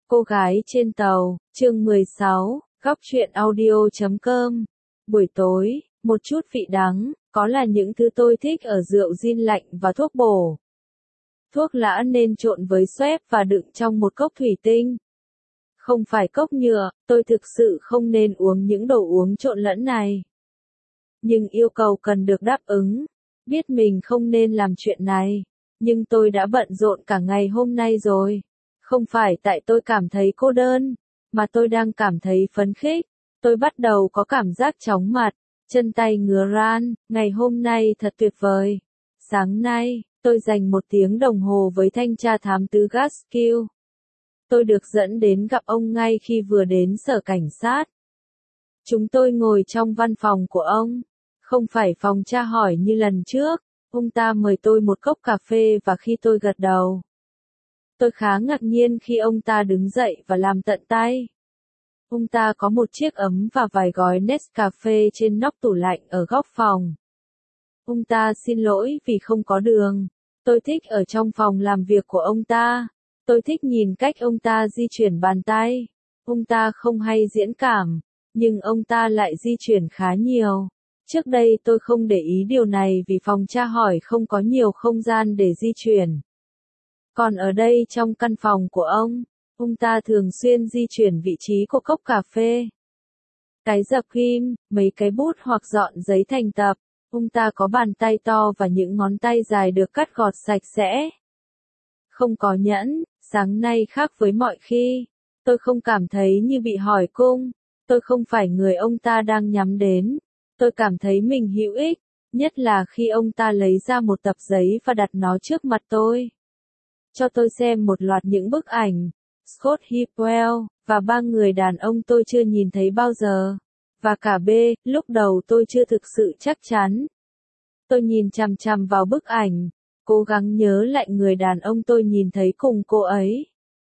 Cô gái trên tàu, chương 16, góc truyện audio.com. Buổi tối, một chút vị đắng, có là những thứ tôi thích ở rượu gin lạnh và thuốc bổ. Thuốc lã nên trộn với xoép và đựng trong một cốc thủy tinh. Không phải cốc nhựa, tôi thực sự không nên uống những đồ uống trộn lẫn này. Nhưng yêu cầu cần được đáp ứng. Biết mình không nên làm chuyện này, nhưng tôi đã bận rộn cả ngày hôm nay rồi. Không phải tại tôi cảm thấy cô đơn, mà tôi đang cảm thấy phấn khích. Tôi bắt đầu có cảm giác chóng mặt, chân tay ngứa ran, ngày hôm nay thật tuyệt vời. Sáng nay, tôi dành 1 tiếng đồng hồ với thanh tra thám tử Gaskill. Tôi được dẫn đến gặp ông ngay khi vừa đến sở cảnh sát. Chúng tôi ngồi trong văn phòng của ông, không phải phòng tra hỏi như lần trước. Ông ta mời tôi một cốc cà phê và khi tôi gật đầu, tôi khá ngạc nhiên khi ông ta đứng dậy và làm tận tay. Ông ta có một chiếc ấm và vài gói Nescafe trên nóc tủ lạnh ở góc phòng. Ông ta xin lỗi vì không có đường. Tôi thích ở trong phòng làm việc của ông ta. Tôi thích nhìn cách ông ta di chuyển bàn tay. Ông ta không hay diễn cảm, nhưng ông ta lại di chuyển khá nhiều. Trước đây tôi không để ý điều này vì phòng tra hỏi không có nhiều không gian để di chuyển. Còn ở đây trong căn phòng của ông ta thường xuyên di chuyển vị trí của cốc cà phê, cái dập ghim, mấy cái bút hoặc dọn giấy thành tập. Ông ta có bàn tay to và những ngón tay dài được cắt gọt sạch sẽ. Không có nhẫn, sáng nay khác với mọi khi. Tôi không cảm thấy như bị hỏi cung. Tôi không phải người ông ta đang nhắm đến. Tôi cảm thấy mình hữu ích, nhất là khi ông ta lấy ra một tập giấy và đặt nó trước mặt tôi. Cho tôi xem một loạt những bức ảnh, Scott Hipwell, và 3 người đàn ông tôi chưa nhìn thấy bao giờ. Và cả B, lúc đầu tôi chưa thực sự chắc chắn. Tôi nhìn chằm chằm vào bức ảnh, cố gắng nhớ lại người đàn ông tôi nhìn thấy cùng cô ấy.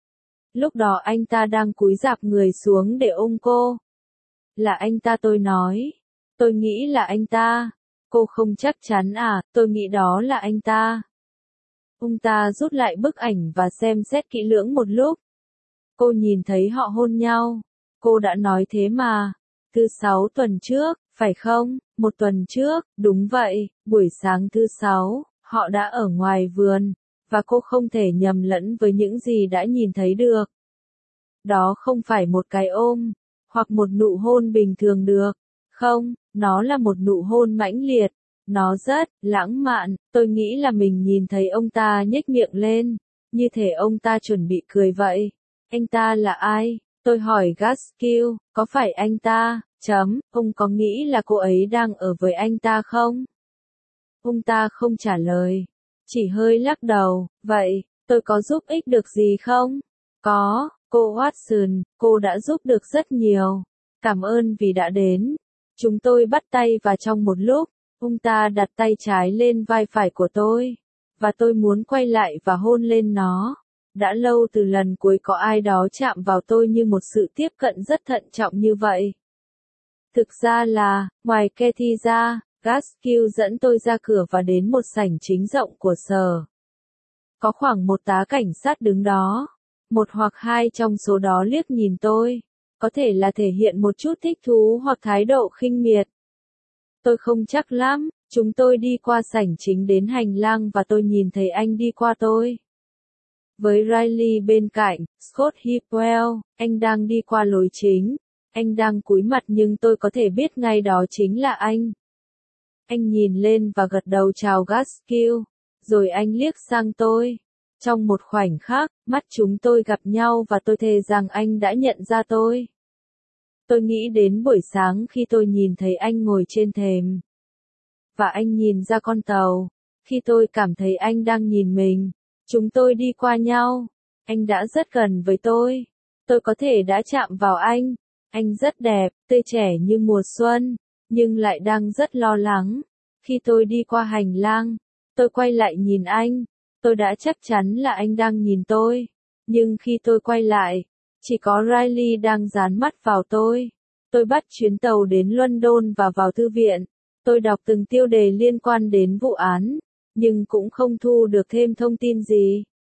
Lúc đó anh ta đang cúi rạp người xuống để ôm cô. Là anh ta, tôi nói. Tôi nghĩ là anh ta. Cô không chắc chắn à, tôi nghĩ đó là anh ta. Ông ta rút lại bức ảnh và xem xét kỹ lưỡng một lúc. Cô nhìn thấy họ hôn nhau. Cô đã nói thế mà. Thứ 6 tuần trước, phải không? 1 tuần trước, đúng vậy, buổi sáng thứ 6, họ đã ở ngoài vườn, và cô không thể nhầm lẫn với những gì đã nhìn thấy được. Đó không phải một cái ôm, hoặc một nụ hôn bình thường được. Không, nó là một nụ hôn mãnh liệt. Nó rất lãng mạn. Tôi nghĩ là mình nhìn thấy ông ta nhếch miệng lên, như thể ông ta chuẩn bị cười vậy. Anh ta là ai? Tôi hỏi Gaskill, có phải anh ta? Ông có nghĩ là cô ấy đang ở với anh ta không? Ông ta không trả lời, chỉ hơi lắc đầu. Vậy, tôi có giúp ích được gì không? Có, cô Watson, cô đã giúp được rất nhiều. Cảm ơn vì đã đến. Chúng tôi bắt tay và trong một lúc, ông ta đặt tay trái lên vai phải của tôi, và tôi muốn quay lại và hôn lên nó. Đã lâu từ lần cuối có ai đó chạm vào tôi như một sự tiếp cận rất thận trọng như vậy. Thực ra là, ngoài Kathy ra, Gaskill dẫn tôi ra cửa và đến một sảnh chính rộng của sở. Có khoảng 1 tá cảnh sát đứng đó. 1 hoặc 2 trong số đó liếc nhìn tôi. Có thể là thể hiện một chút thích thú hoặc thái độ khinh miệt. Tôi không chắc lắm. Chúng tôi đi qua sảnh chính đến hành lang và tôi nhìn thấy anh đi qua tôi. Với Riley bên cạnh, Scott Hipwell, anh đang đi qua lối chính. Anh đang cúi mặt nhưng tôi có thể biết ngay đó chính là anh. Anh nhìn lên và gật đầu chào Gaskill. Rồi anh liếc sang tôi. Trong một khoảnh khắc, mắt chúng tôi gặp nhau và tôi thề rằng anh đã nhận ra tôi. Tôi nghĩ đến buổi sáng khi tôi nhìn thấy anh ngồi trên thềm. Và anh nhìn ra con tàu. Khi tôi cảm thấy anh đang nhìn mình, chúng tôi đi qua nhau. Anh đã rất gần với tôi. Tôi có thể đã chạm vào anh. Anh rất đẹp, tươi trẻ như mùa xuân, nhưng lại đang rất lo lắng. Khi tôi đi qua hành lang, tôi quay lại nhìn anh. Tôi đã chắc chắn là anh đang nhìn tôi. Nhưng khi tôi quay lại, chỉ có Riley đang dán mắt vào tôi. Tôi bắt chuyến tàu đến London và vào thư viện. Tôi đọc từng tiêu đề liên quan đến vụ án, nhưng cũng không thu được thêm thông tin gì.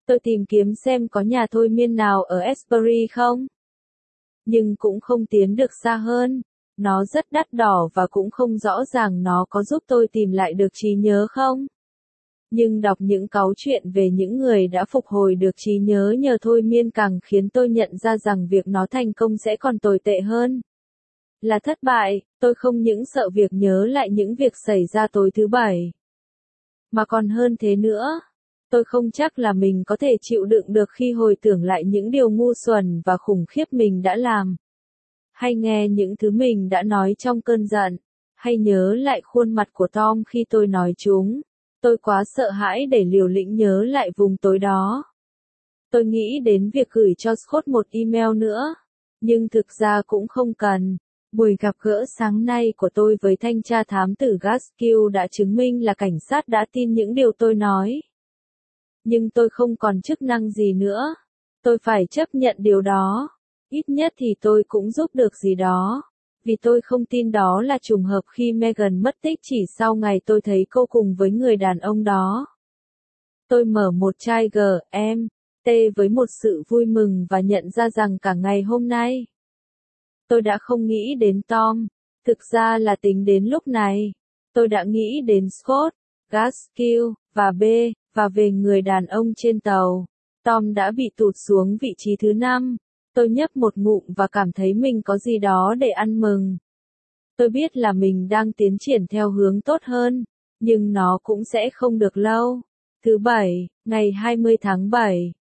Tôi tìm kiếm xem có nhà thôi miên nào ở Esbury không. Nhưng cũng không tiến được xa hơn. Nó rất đắt đỏ và cũng không rõ ràng nó có giúp tôi tìm lại được trí nhớ không. Nhưng đọc những cáu chuyện về những người đã phục hồi được trí nhớ nhờ thôi miên càng khiến tôi nhận ra rằng việc nó thành công sẽ còn tồi tệ hơn. Là thất bại, tôi không những sợ việc nhớ lại những việc xảy ra tối thứ bảy. Mà còn hơn thế nữa. Tôi không chắc là mình có thể chịu đựng được khi hồi tưởng lại những điều ngu xuẩn và khủng khiếp mình đã làm. Hay nghe những thứ mình đã nói trong cơn giận. Hay nhớ lại khuôn mặt của Tom khi tôi nói chúng. Tôi quá sợ hãi để liều lĩnh nhớ lại vùng tối đó. Tôi nghĩ đến việc gửi cho Scott một email nữa. Nhưng thực ra cũng không cần. Buổi gặp gỡ sáng nay của tôi với thanh tra thám tử Gaskill đã chứng minh là cảnh sát đã tin những điều tôi nói. Nhưng tôi không còn chức năng gì nữa. Tôi phải chấp nhận điều đó. Ít nhất thì tôi cũng giúp được gì đó. Vì tôi không tin đó là trùng hợp khi Megan mất tích chỉ sau ngày tôi thấy cô cùng với người đàn ông đó. Tôi mở một chai G.M.T với một sự vui mừng và nhận ra rằng cả ngày hôm nay, tôi đã không nghĩ đến Tom. Thực ra là tính đến lúc này, tôi đã nghĩ đến Scott, Gaskill, và về người đàn ông trên tàu. Tom đã bị tụt xuống vị trí thứ 5. Tôi nhấp một ngụm và cảm thấy mình có gì đó để ăn mừng. Tôi biết là mình đang tiến triển theo hướng tốt hơn, nhưng nó cũng sẽ không được lâu. Thứ Bảy, ngày 20 tháng 7,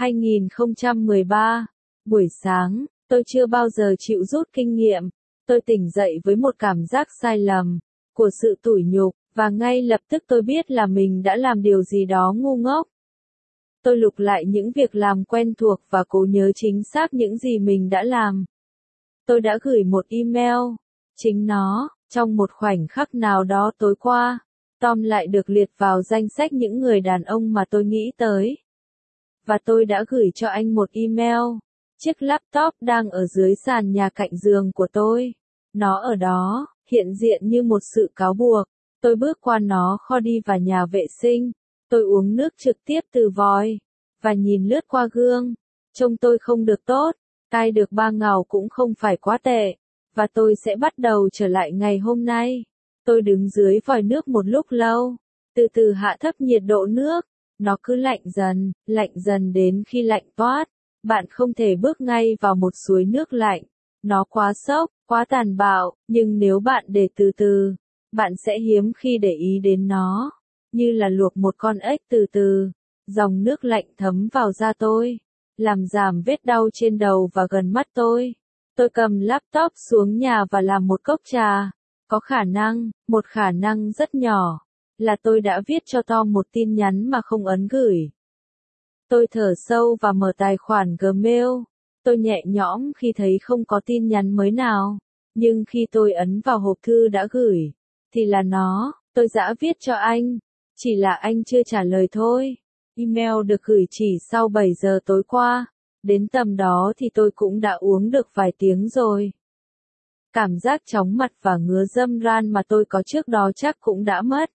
2013, buổi sáng, tôi chưa bao giờ chịu rút kinh nghiệm. Tôi tỉnh dậy với một cảm giác sai lầm, của sự tủi nhục, và ngay lập tức tôi biết là mình đã làm điều gì đó ngu ngốc. Tôi lục lại những việc làm quen thuộc và cố nhớ chính xác những gì mình đã làm. Tôi đã gửi một email. Chính nó, trong một khoảnh khắc nào đó tối qua, Tom lại được liệt vào danh sách những người đàn ông mà tôi nghĩ tới. Và tôi đã gửi cho anh một email. Chiếc laptop đang ở dưới sàn nhà cạnh giường của tôi. Nó ở đó, hiện diện như một sự cáo buộc. Tôi bước qua nó kho đi vào nhà vệ sinh. Tôi uống nước trực tiếp từ vòi. Và nhìn lướt qua gương. Trông tôi không được tốt. Cai được 3 ngào cũng không phải quá tệ. Và tôi sẽ bắt đầu trở lại ngày hôm nay. Tôi đứng dưới vòi nước một lúc lâu. Từ từ hạ thấp nhiệt độ nước. Nó cứ lạnh dần đến khi lạnh toát. Bạn không thể bước ngay vào một suối nước lạnh. Nó quá sốc, quá tàn bạo, nhưng nếu bạn để từ từ, bạn sẽ hiếm khi để ý đến nó. Như là luộc một con ếch từ từ. Dòng nước lạnh thấm vào da tôi, làm giảm vết đau trên đầu và gần mắt tôi. Tôi cầm laptop xuống nhà và làm một cốc trà. Có khả năng, một khả năng rất nhỏ, là tôi đã viết cho Tom một tin nhắn mà không ấn gửi. Tôi thở sâu và mở tài khoản Gmail. Tôi nhẹ nhõm khi thấy không có tin nhắn mới nào. Nhưng khi tôi ấn vào hộp thư đã gửi, thì là nó, tôi đã viết cho anh. Chỉ là anh chưa trả lời thôi. Email được gửi chỉ sau 7 giờ tối qua. Đến tầm đó thì tôi cũng đã uống được vài tiếng rồi. Cảm giác chóng mặt và ngứa râm ran mà tôi có trước đó chắc cũng đã mất.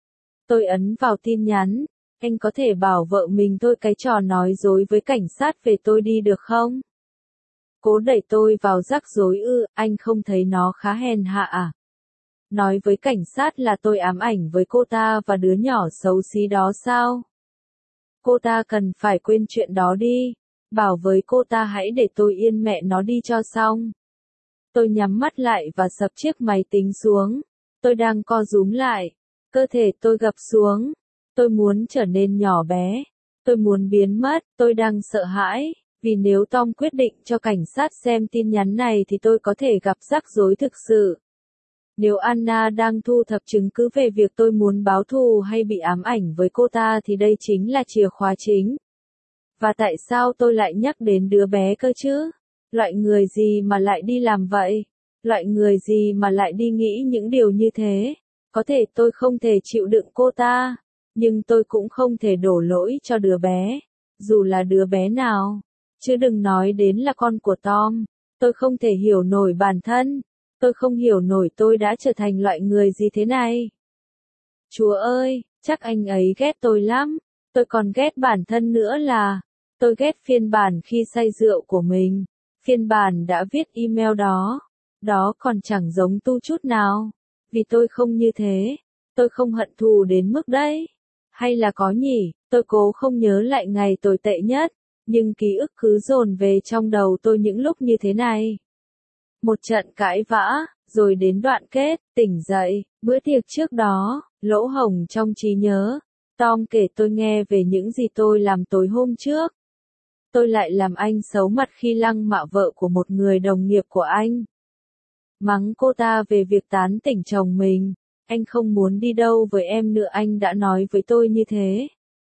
Tôi ấn vào tin nhắn. Anh có thể bảo vợ mình tôi cái trò nói dối với cảnh sát về tôi đi được không? Cố đẩy tôi vào rắc rối ư, anh không thấy nó khá hèn hạ à? Nói với cảnh sát là tôi ám ảnh với cô ta và đứa nhỏ xấu xí đó sao? Cô ta cần phải quên chuyện đó đi. Bảo với cô ta hãy để tôi yên mẹ nó đi cho xong. Tôi nhắm mắt lại và sập chiếc máy tính xuống. Tôi đang co rúm lại. Cơ thể tôi gập xuống. Tôi muốn trở nên nhỏ bé. Tôi muốn biến mất. Tôi đang sợ hãi. Vì nếu Tom quyết định cho cảnh sát xem tin nhắn này thì tôi có thể gặp rắc rối thực sự. Nếu Anna đang thu thập chứng cứ về việc tôi muốn báo thù hay bị ám ảnh với cô ta thì đây chính là chìa khóa chính. Và tại sao tôi lại nhắc đến đứa bé cơ chứ? Loại người gì mà lại đi làm vậy? Loại người gì mà lại đi nghĩ những điều như thế? Có thể tôi không thể chịu đựng cô ta, nhưng tôi cũng không thể đổ lỗi cho đứa bé, dù là đứa bé nào. Chứ đừng nói đến là con của Tom. Tôi không thể hiểu nổi bản thân. Tôi không hiểu nổi tôi đã trở thành loại người gì thế này. Chúa ơi, chắc anh ấy ghét tôi lắm. Tôi còn ghét bản thân nữa là, tôi ghét phiên bản khi say rượu của mình. Phiên bản đã viết email đó. Đó còn chẳng giống tu chút nào. Vì tôi không như thế. Tôi không hận thù đến mức đấy. Hay là có nhỉ, tôi cố không nhớ lại ngày tồi tệ nhất. Nhưng ký ức cứ dồn về trong đầu tôi những lúc như thế này. Một trận cãi vã, rồi đến đoạn kết, tỉnh dậy, bữa tiệc trước đó, lỗ hổng trong trí nhớ. Tom kể tôi nghe về những gì tôi làm tối hôm trước. Tôi lại làm anh xấu mặt khi lăng mạ vợ của một người đồng nghiệp của anh. Mắng cô ta về việc tán tỉnh chồng mình. Anh không muốn đi đâu với em nữa, anh đã nói với tôi như thế.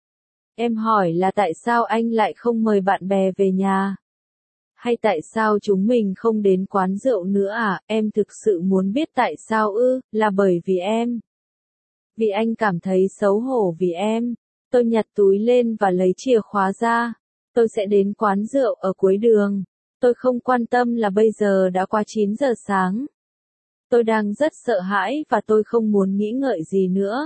Em hỏi là tại sao anh lại không mời bạn bè về nhà? Hay tại sao chúng mình không đến quán rượu nữa à? Em thực sự muốn biết tại sao ư? Là bởi vì em. Vì anh cảm thấy xấu hổ vì em. Tôi nhặt túi lên và lấy chìa khóa ra. Tôi sẽ đến quán rượu ở cuối đường. Tôi không quan tâm là bây giờ đã qua 9 giờ sáng. Tôi đang rất sợ hãi và tôi không muốn nghĩ ngợi gì nữa.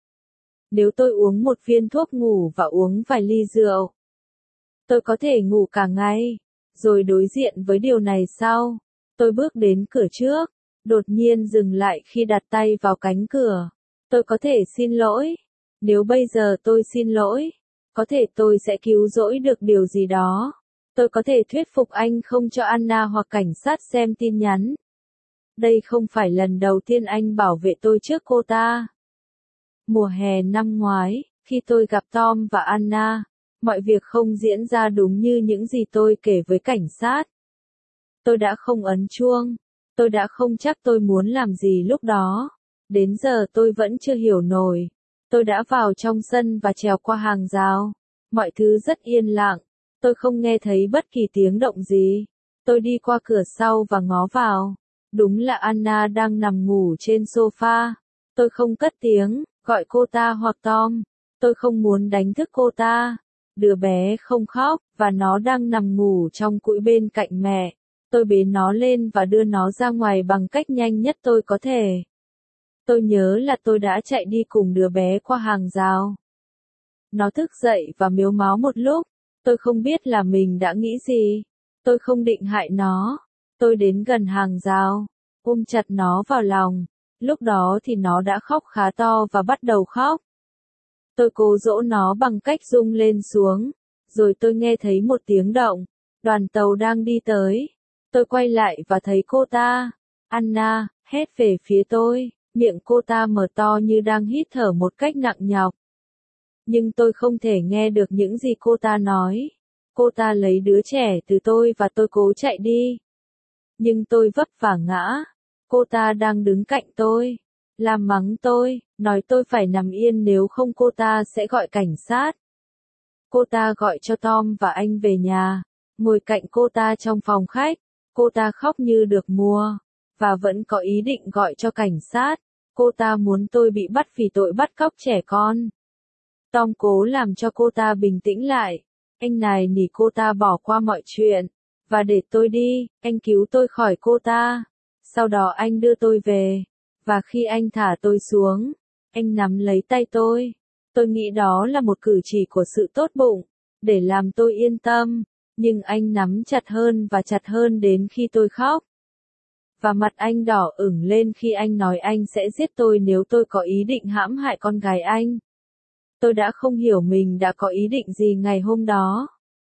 Nếu tôi uống một viên thuốc ngủ và uống vài ly rượu, tôi có thể ngủ cả ngày. Rồi đối diện với điều này sau, tôi bước đến cửa trước, đột nhiên dừng lại khi đặt tay vào cánh cửa. Tôi có thể xin lỗi. Nếu bây giờ tôi xin lỗi, có thể tôi sẽ cứu rỗi được điều gì đó. Tôi có thể thuyết phục anh không cho Anna hoặc cảnh sát xem tin nhắn. Đây không phải lần đầu tiên anh bảo vệ tôi trước cô ta. Mùa hè năm ngoái, khi tôi gặp Tom và Anna, mọi việc không diễn ra đúng như những gì tôi kể với cảnh sát. Tôi đã không ấn chuông. Tôi đã không chắc tôi muốn làm gì lúc đó. Đến giờ tôi vẫn chưa hiểu nổi. Tôi đã vào trong sân và trèo qua hàng rào. Mọi thứ rất yên lặng. Tôi không nghe thấy bất kỳ tiếng động gì. Tôi đi qua cửa sau và ngó vào. Đúng là Anna đang nằm ngủ trên sofa. Tôi không cất tiếng, gọi cô ta hoặc Tom. Tôi không muốn đánh thức cô ta. Đứa bé không khóc, và nó đang nằm ngủ trong cũi bên cạnh mẹ. Tôi bế nó lên và đưa nó ra ngoài bằng cách nhanh nhất tôi có thể. Tôi nhớ là tôi đã chạy đi cùng đứa bé qua hàng rào. Nó thức dậy và mếu máo một lúc. Tôi không biết là mình đã nghĩ gì. Tôi không định hại nó. Tôi đến gần hàng rào, ôm chặt nó vào lòng. Lúc đó thì nó đã khóc khá to và bắt đầu khóc. Tôi cố dỗ nó bằng cách rung lên xuống. Rồi tôi nghe thấy một tiếng động. Đoàn tàu đang đi tới. Tôi quay lại và thấy cô ta. Anna, hét về phía tôi. Miệng cô ta mở to như đang hít thở một cách nặng nhọc. Nhưng tôi không thể nghe được những gì cô ta nói. Cô ta lấy đứa trẻ từ tôi và tôi cố chạy đi. Nhưng tôi vấp vả ngã. Cô ta đang đứng cạnh tôi. Làm mắng tôi, nói tôi phải nằm yên nếu không cô ta sẽ gọi cảnh sát. Cô ta gọi cho Tom và anh về nhà. Ngồi cạnh cô ta trong phòng khách. Cô ta khóc như được mua. Và vẫn có ý định gọi cho cảnh sát. Cô ta muốn tôi bị bắt vì tội bắt cóc trẻ con. Tom cố làm cho cô ta bình tĩnh lại. Anh nài nỉ cô ta bỏ qua mọi chuyện. Và để tôi đi, anh cứu tôi khỏi cô ta. Sau đó anh đưa tôi về. Và khi anh thả tôi xuống, anh nắm lấy tay tôi. Tôi nghĩ đó là một cử chỉ của sự tốt bụng, để làm tôi yên tâm. Nhưng anh nắm chặt hơn và chặt hơn đến khi tôi khóc. Và mặt anh đỏ ửng lên khi anh nói anh sẽ giết tôi nếu tôi có ý định hãm hại con gái anh. Tôi đã không hiểu mình đã có ý định gì ngày hôm đó.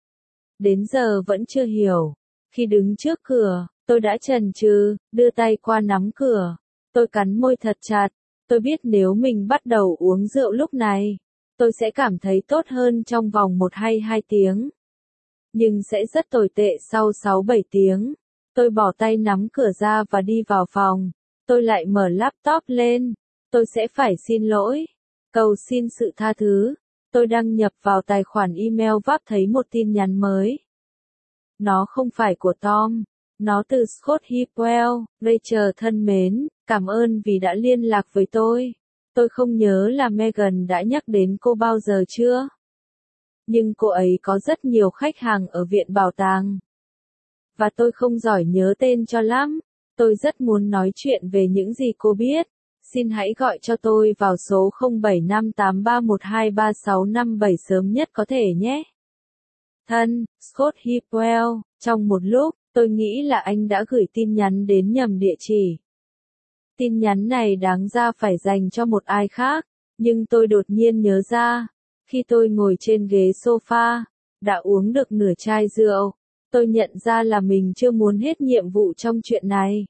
Đến giờ vẫn chưa hiểu. Khi đứng trước cửa, tôi đã chần chừ, đưa tay qua nắm cửa. Tôi cắn môi thật chặt. Tôi biết nếu mình bắt đầu uống rượu lúc này, tôi sẽ cảm thấy tốt hơn trong vòng 1 hay 2 tiếng. Nhưng sẽ rất tồi tệ sau 6-7 tiếng. Tôi bỏ tay nắm cửa ra và đi vào phòng. Tôi lại mở laptop lên. Tôi sẽ phải xin lỗi. Cầu xin sự tha thứ. Tôi đăng nhập vào tài khoản email và thấy một tin nhắn mới. Nó không phải của Tom. Nó từ Scott Hipwell. Rachel thân mến, cảm ơn vì đã liên lạc với tôi. Tôi không nhớ là Megan đã nhắc đến cô bao giờ chưa. Nhưng cô ấy có rất nhiều khách hàng ở viện bảo tàng. Và tôi không giỏi nhớ tên cho lắm. Tôi rất muốn nói chuyện về những gì cô biết. Xin hãy gọi cho tôi vào số 075831235657 sớm nhất có thể nhé. Thân, Scott Hipwell, trong một lúc, tôi nghĩ là anh đã gửi tin nhắn đến nhầm địa chỉ. Tin nhắn này đáng ra phải dành cho một ai khác, nhưng tôi đột nhiên nhớ ra, khi tôi ngồi trên ghế sofa, đã uống được nửa chai rượu, tôi nhận ra là mình chưa muốn hết nhiệm vụ trong chuyện này.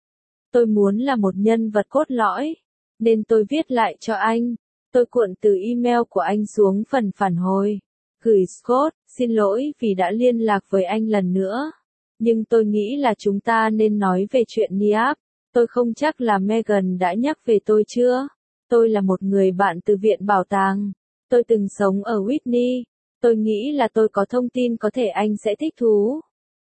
Tôi muốn là một nhân vật cốt lõi, nên tôi viết lại cho anh. Tôi cuộn từ email của anh xuống phần phản hồi. Gửi Scott, xin lỗi vì đã liên lạc với anh lần nữa. Nhưng tôi nghĩ là chúng ta nên nói về chuyện Niap. Tôi không chắc là Megan đã nhắc về tôi chưa. Tôi là một người bạn từ viện bảo tàng. Tôi từng sống ở Whitney. Tôi nghĩ là tôi có thông tin có thể anh sẽ thích thú.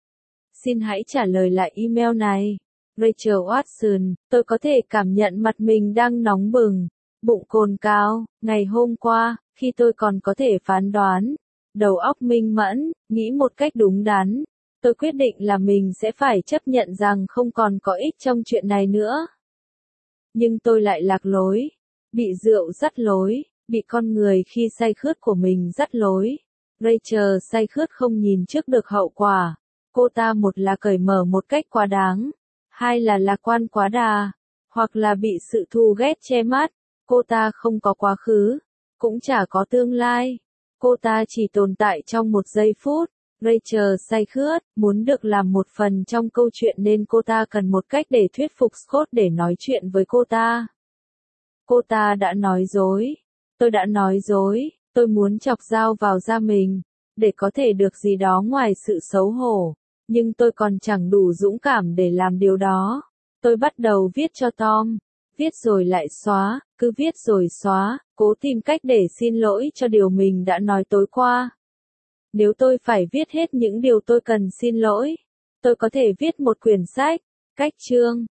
Xin hãy trả lời lại email này. Rachel Watson, tôi có thể cảm nhận mặt mình đang nóng bừng, bụng cồn cào. Ngày hôm qua, khi tôi còn có thể phán đoán, đầu óc minh mẫn, nghĩ một cách đúng đắn, tôi quyết định là mình sẽ phải chấp nhận rằng không còn có ích trong chuyện này nữa. Nhưng tôi lại lạc lối, bị rượu dắt lối, bị con người khi say khướt của mình dắt lối. Rachel say khướt không nhìn trước được hậu quả. Cô ta một là cởi mở một cách quá đáng, hai là lạc quan quá đà, hoặc là bị sự thù ghét che mắt. Cô ta không có quá khứ, cũng chả có tương lai. Cô ta chỉ tồn tại trong một giây phút. Rachel say khướt, muốn được làm một phần trong câu chuyện nên cô ta cần một cách để thuyết phục Scott để nói chuyện với cô ta. Cô ta đã nói dối. Tôi đã nói dối, tôi muốn chọc dao vào da mình, để có thể được gì đó ngoài sự xấu hổ. Nhưng tôi còn chẳng đủ dũng cảm để làm điều đó. Tôi bắt đầu viết cho Tom. Viết rồi lại xóa, cứ viết rồi xóa, cố tìm cách để xin lỗi cho điều mình đã nói tối qua. Nếu tôi phải viết hết những điều tôi cần xin lỗi, tôi có thể viết một quyển sách, cách chương.